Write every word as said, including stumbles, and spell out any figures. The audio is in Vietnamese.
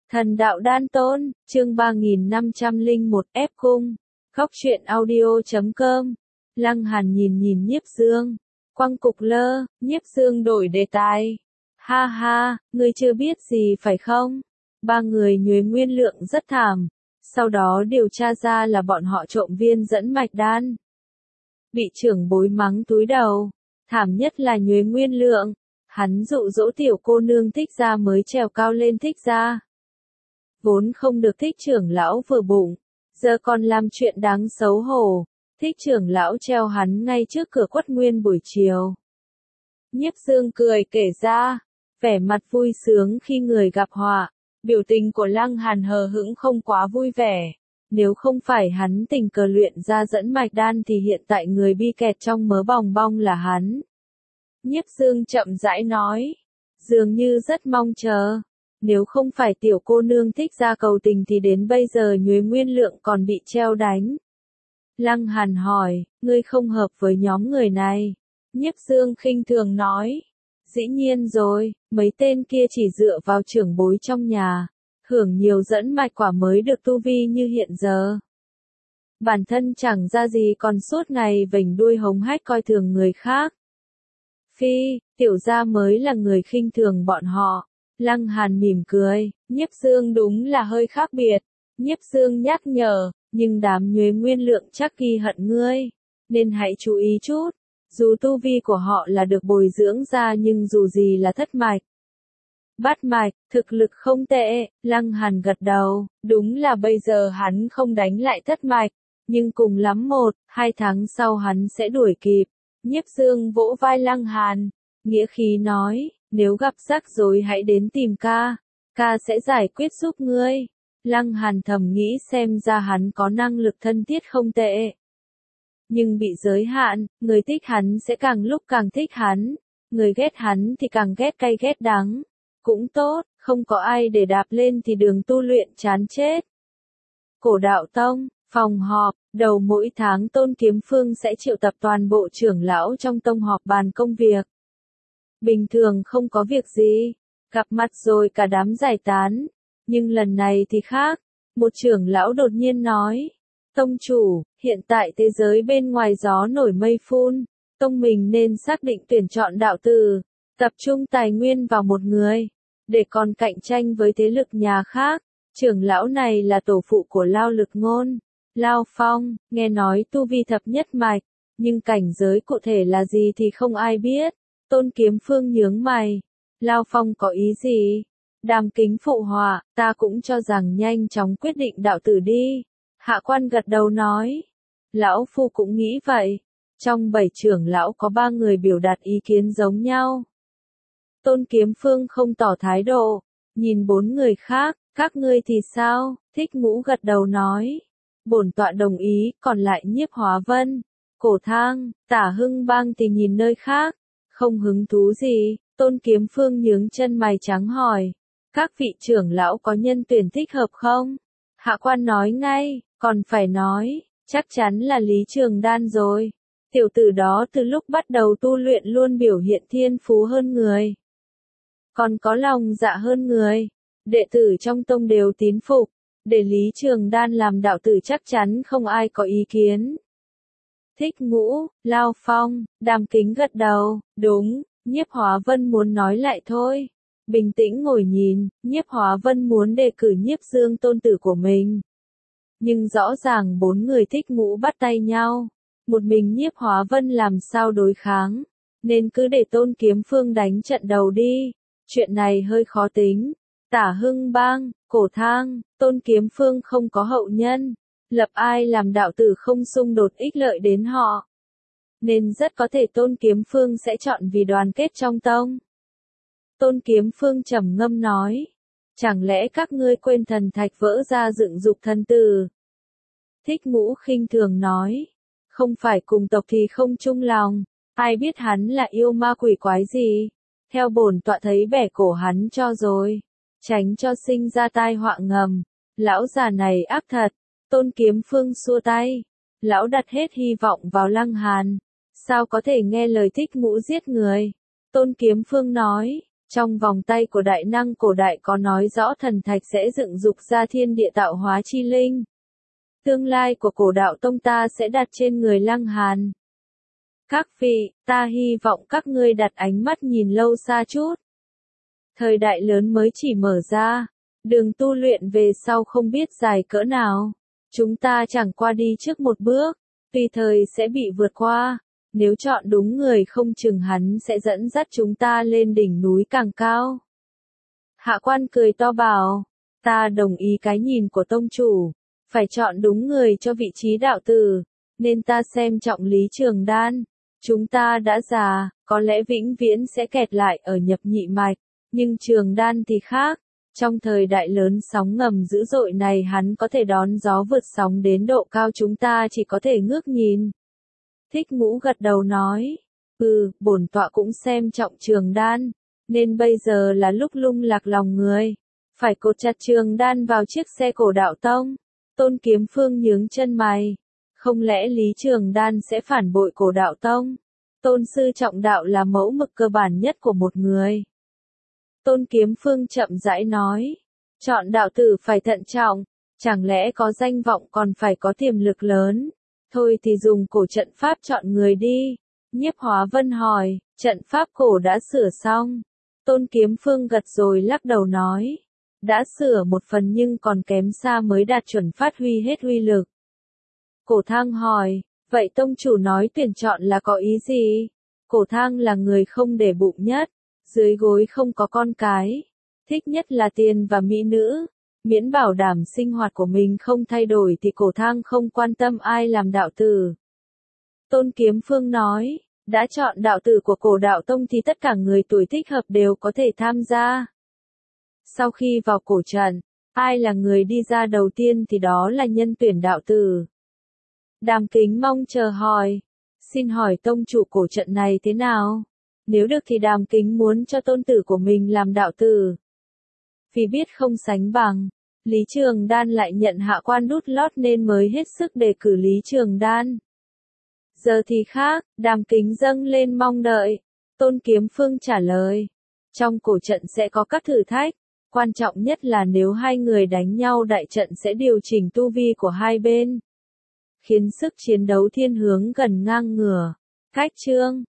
Thần đạo đan tôn, chương ba nghìn năm trăm lẻ một ép cung. Góc truyện audio chấm com. Lăng Hàn nhìn nhìn Nhiếp Dương. Quăng cục lơ, Nhiếp Dương đổi đề tài. Ha ha, ngươi chưa biết gì phải không? Ba người Nhuế Nguyên Lượng rất thảm. Sau đó điều tra ra là bọn họ trộm viên dẫn mạch đan. Bị trưởng bối mắng túi đầu. Thảm nhất là Nhuế Nguyên Lượng. Hắn dụ dỗ tiểu cô nương Thích Gia mới trèo cao lên Thích Gia. Vốn không được Thích trưởng lão vừa bụng, giờ còn làm chuyện đáng xấu hổ. Thích trưởng lão treo hắn ngay trước cửa Quất Nguyên buổi chiều. Nhiếp Dương cười kể ra, vẻ mặt vui sướng khi người gặp họa. Biểu tình của Lăng Hàn hờ hững không quá vui vẻ. Nếu không phải hắn tình cờ luyện ra dẫn mạch đan thì hiện tại người bi kẹt trong mớ bòng bong là hắn. Nhiếp Dương chậm rãi nói, dường như rất mong chờ. Nếu không phải tiểu cô nương Thích Gia cầu tình thì đến bây giờ Nhuế Nguyên Lượng còn bị treo đánh. Lăng Hàn hỏi, ngươi không hợp với nhóm người này. Nhiếp Dương khinh thường nói, dĩ nhiên rồi, mấy tên kia chỉ dựa vào trưởng bối trong nhà, hưởng nhiều dẫn mạch quả mới được tu vi như hiện giờ. Bản thân chẳng ra gì còn suốt ngày vểnh đuôi hống hách coi thường người khác. Phi, tiểu gia mới là người khinh thường bọn họ. Lăng Hàn mỉm cười, Nhiếp Dương đúng là hơi khác biệt. Nhiếp Dương nhắc nhở, nhưng đám Nhuế Nguyên Lượng chắc ghi hận ngươi, nên hãy chú ý chút. Dù tu vi của họ là được bồi dưỡng ra nhưng dù gì là thất mạch. Bát mạch, thực lực không tệ, Lăng Hàn gật đầu, đúng là bây giờ hắn không đánh lại thất mạch, nhưng cùng lắm một, hai tháng sau hắn sẽ đuổi kịp. Nhiếp Dương vỗ vai Lăng Hàn, nghĩa khí nói, nếu gặp rắc rối hãy đến tìm ca, ca sẽ giải quyết giúp ngươi. Lăng Hàn thầm nghĩ xem ra hắn có năng lực thân thiết không tệ. Nhưng bị giới hạn, người thích hắn sẽ càng lúc càng thích hắn, người ghét hắn thì càng ghét cay ghét đắng. Cũng tốt, không có ai để đạp lên thì đường tu luyện chán chết. Cổ Đạo Tông, phòng họp, đầu mỗi tháng Tôn Kiếm Phương sẽ triệu tập toàn bộ trưởng lão trong tông họp bàn công việc. Bình thường không có việc gì, gặp mặt rồi cả đám giải tán, nhưng lần này thì khác, một trưởng lão đột nhiên nói, tông chủ, hiện tại thế giới bên ngoài gió nổi mây phun, tông mình nên xác định tuyển chọn đạo tử, tập trung tài nguyên vào một người, để còn cạnh tranh với thế lực nhà khác. Trưởng lão này là tổ phụ của Lao Lực Ngôn, Lao Phong, nghe nói tu vi thập nhất mạch, nhưng cảnh giới cụ thể là gì thì không ai biết. Tôn Kiếm Phương nhướng mày. Lao Phong có ý gì? Đàm Kính phụ họa, ta cũng cho rằng nhanh chóng quyết định đạo tử đi. Hạ Quan gật đầu nói. Lão Phu cũng nghĩ vậy. Trong bảy trưởng lão có ba người biểu đạt ý kiến giống nhau. Tôn Kiếm Phương không tỏ thái độ. Nhìn bốn người khác, các ngươi thì sao? Thích Ngũ gật đầu nói. Bổn tọa đồng ý, còn lại Nhiếp Hóa Vân, Cổ Thang, Tả Hưng Bang thì nhìn nơi khác. Không hứng thú gì, Tôn Kiếm Phương nhướng chân mày trắng hỏi. Các vị trưởng lão có nhân tuyển thích hợp không? Hạ Quan nói ngay, còn phải nói, chắc chắn là Lý Trường Đan rồi. Tiểu tử đó từ lúc bắt đầu tu luyện luôn biểu hiện thiên phú hơn người. Còn có lòng dạ hơn người. Đệ tử trong tông đều tín phục. Để Lý Trường Đan làm đạo tử chắc chắn không ai có ý kiến. Thích Ngũ, Lao Phong, Đàm Kính gật đầu, đúng, Nhiếp Hóa Vân muốn nói lại thôi. Bình tĩnh ngồi nhìn, Nhiếp Hóa Vân muốn đề cử Nhiếp Dương tôn tử của mình. Nhưng rõ ràng bốn người Thích Ngũ bắt tay nhau. Một mình Nhiếp Hóa Vân làm sao đối kháng. Nên cứ để Tôn Kiếm Phương đánh trận đầu đi. Chuyện này hơi khó tính. Tả Hưng Bang, Cổ Thang, Tôn Kiếm Phương không có hậu nhân. Lập ai làm đạo tử không xung đột ích lợi đến họ. Nên rất có thể Tôn Kiếm Phương sẽ chọn vì đoàn kết trong tông. Tôn Kiếm Phương trầm ngâm nói. Chẳng lẽ các ngươi quên thần thạch vỡ ra dựng dục thần tử? Thích Ngũ khinh thường nói. Không phải cùng tộc thì không chung lòng. Ai biết hắn là yêu ma quỷ quái gì? Theo bổn tọa thấy bẻ cổ hắn cho rồi. Tránh cho sinh ra tai họa ngầm. Lão già này ác thật. Tôn Kiếm Phương xua tay. Lão đặt hết hy vọng vào Lăng Hàn. Sao có thể nghe lời Thích Ngũ giết người? Tôn Kiếm Phương nói. Trong vòng tay của đại năng cổ đại có nói rõ thần thạch sẽ dựng dục ra thiên địa tạo hóa chi linh. Tương lai của cổ đạo tông ta sẽ đặt trên người Lăng Hàn. Các vị, ta hy vọng các ngươi đặt ánh mắt nhìn lâu xa chút. Thời đại lớn mới chỉ mở ra, đường tu luyện về sau không biết dài cỡ nào. Chúng ta chẳng qua đi trước một bước, tùy thời sẽ bị vượt qua. Nếu chọn đúng người không chừng hắn sẽ dẫn dắt chúng ta lên đỉnh núi càng cao. Hạ quan cười to bảo, ta đồng ý cái nhìn của tông chủ, phải chọn đúng người cho vị trí đạo tử, nên ta xem trọng Lý Trường Đan. Chúng ta đã già, có lẽ vĩnh viễn sẽ kẹt lại ở nhập nhị mạch, nhưng Trường Đan thì khác. Trong thời đại lớn sóng ngầm dữ dội này hắn có thể đón gió vượt sóng đến độ cao chúng ta chỉ có thể ngước nhìn. Thích Ngũ gật đầu nói, ừ, bổn tọa cũng xem trọng Trường Đan, nên bây giờ là lúc lung lạc lòng người. Phải cột chặt Trường Đan vào chiếc xe cổ đạo tông. Tôn Kiếm Phương nhướng chân mày. Không lẽ Lý Trường Đan sẽ phản bội cổ đạo tông? Tôn sư trọng đạo là mẫu mực cơ bản nhất của một người. Tôn Kiếm Phương chậm rãi nói, chọn đạo tử phải thận trọng, chẳng lẽ có danh vọng còn phải có tiềm lực lớn. Thôi thì dùng cổ trận pháp chọn người đi. Nhiếp Hóa Vân hỏi, trận pháp cổ đã sửa xong. Tôn Kiếm Phương gật rồi lắc đầu nói, đã sửa một phần nhưng còn kém xa mới đạt chuẩn phát huy hết uy lực. Cổ Thang hỏi, vậy tông chủ nói tuyển chọn là có ý gì? Cổ Thang là người không để bụng nhất, dưới gối không có con cái, thích nhất là tiền và mỹ nữ. Miễn bảo đảm sinh hoạt của mình không thay đổi thì Cổ Thang không quan tâm ai làm đạo tử. Tôn Kiếm Phương nói, đã chọn đạo tử của cổ đạo tông thì tất cả người tuổi thích hợp đều có thể tham gia. Sau khi vào cổ trận, ai là người đi ra đầu tiên thì đó là nhân tuyển đạo tử. Đàm Kính mong chờ hỏi, xin hỏi tông chủ cổ trận này thế nào? Nếu được thì Đàm Kính muốn cho tôn tử của mình làm đạo tử. Vì biết không sánh bằng, Lý Trường Đan lại nhận hạ quan đút lót nên mới hết sức đề cử Lý Trường Đan. Giờ thì khác, Đàm Kính dâng lên mong đợi. Tôn Kiếm Phương trả lời, trong cổ trận sẽ có các thử thách, quan trọng nhất là nếu hai người đánh nhau đại trận sẽ điều chỉnh tu vi của hai bên, khiến sức chiến đấu thiên hướng gần ngang ngửa. Cách chương